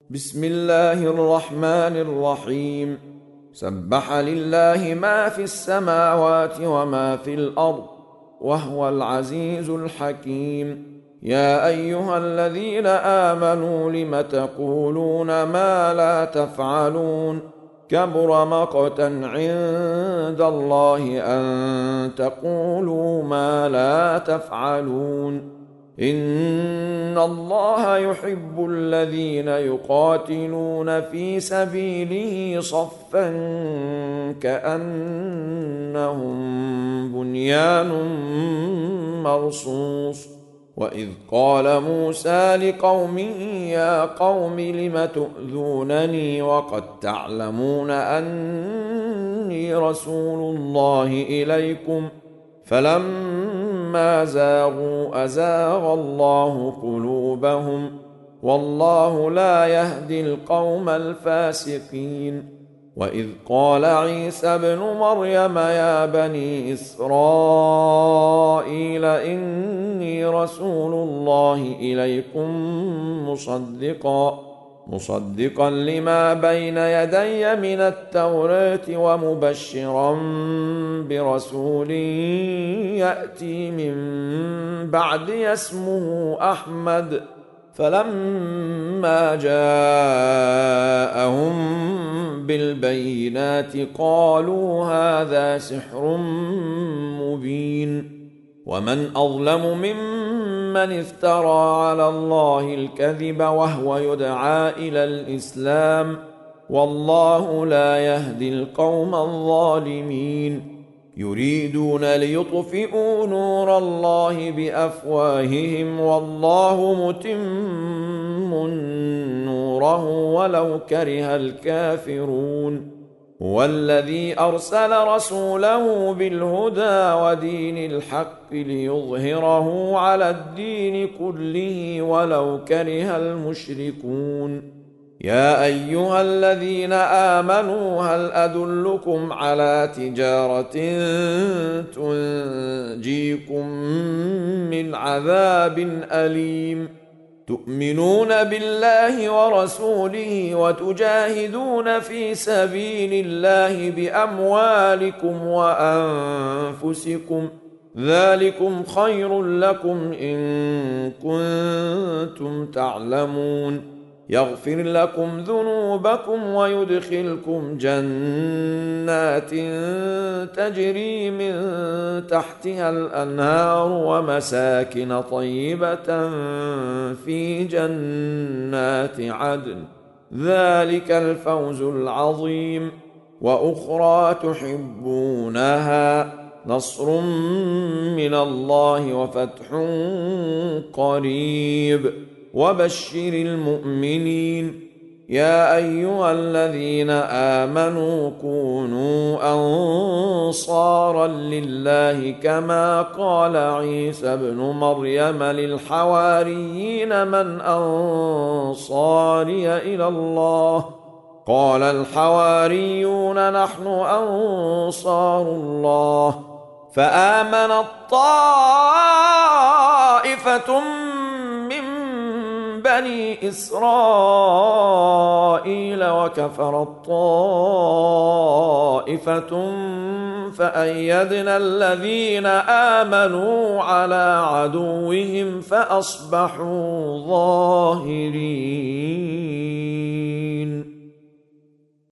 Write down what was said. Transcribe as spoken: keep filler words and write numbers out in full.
بسم الله الرحمن الرحيم. سبح لله ما في السماوات وما في الأرض وهو العزيز الحكيم. يا أيها الذين آمنوا لم تقولون ما لا تفعلون؟ كبر مقتا عند الله أن تقولوا ما لا تفعلون. إن الله يحب الذين يقاتلون في سبيله صفا كأنهم بنيان مرصوص. وإذ قال موسى لقومه يا قوم لم تؤذونني وقد تعلمون أني رسول الله إليكم فلما زاغوا أزاغ الله قلوبهم والله لا يهدي القوم الفاسقين. وإذ قال عيسى ابن مريم يا بني إسرائيل إني رسول الله إليكم مصدقا مصدقا لما بين يدي من التوراة ومبشرا برسول يأتي من بعدي اسمه أحمد. فلما جاءهم بالبينات قالوا هذا سحر مبين. ومن أظلم ممن افترى على الله الكذب وهو يدعى إلى الإسلام والله لا يهدي القوم الظالمين. يريدون ليطفئوا نور الله بأفواههم والله متم نوره ولو كره الكافرون. هو الذي أرسل رسوله بالهدى ودين الحق ليظهره على الدين كله ولو كره المشركون. يا أيها الذين آمنوا هل أدلكم على تجارة تنجيكم من عذاب أليم؟ تؤمنون بالله ورسوله وتجاهدون في سبيل الله بأموالكم وأنفسكم ذلكم خير لكم إن كنتم تعلمون. يغفر لكم ذنوبكم ويدخلكم جنات تجري من تحتها الأنهار ومساكن طيبة في جنات عدن ذلك الفوز العظيم. وأخرى تحبونها نصر من الله وفتح قريب وبشر المؤمنين. يا أيها الذين آمنوا كونوا أنصارا لله كما قال عيسى ابن مريم للحواريين من أنصاري إلى الله؟ قال الحواريون نحن أنصار الله. فآمنت طائفة بني إسرائيل وكفرت طائفة فأيدنا الذين آمنوا على عدوهم فأصبحوا ظاهرين.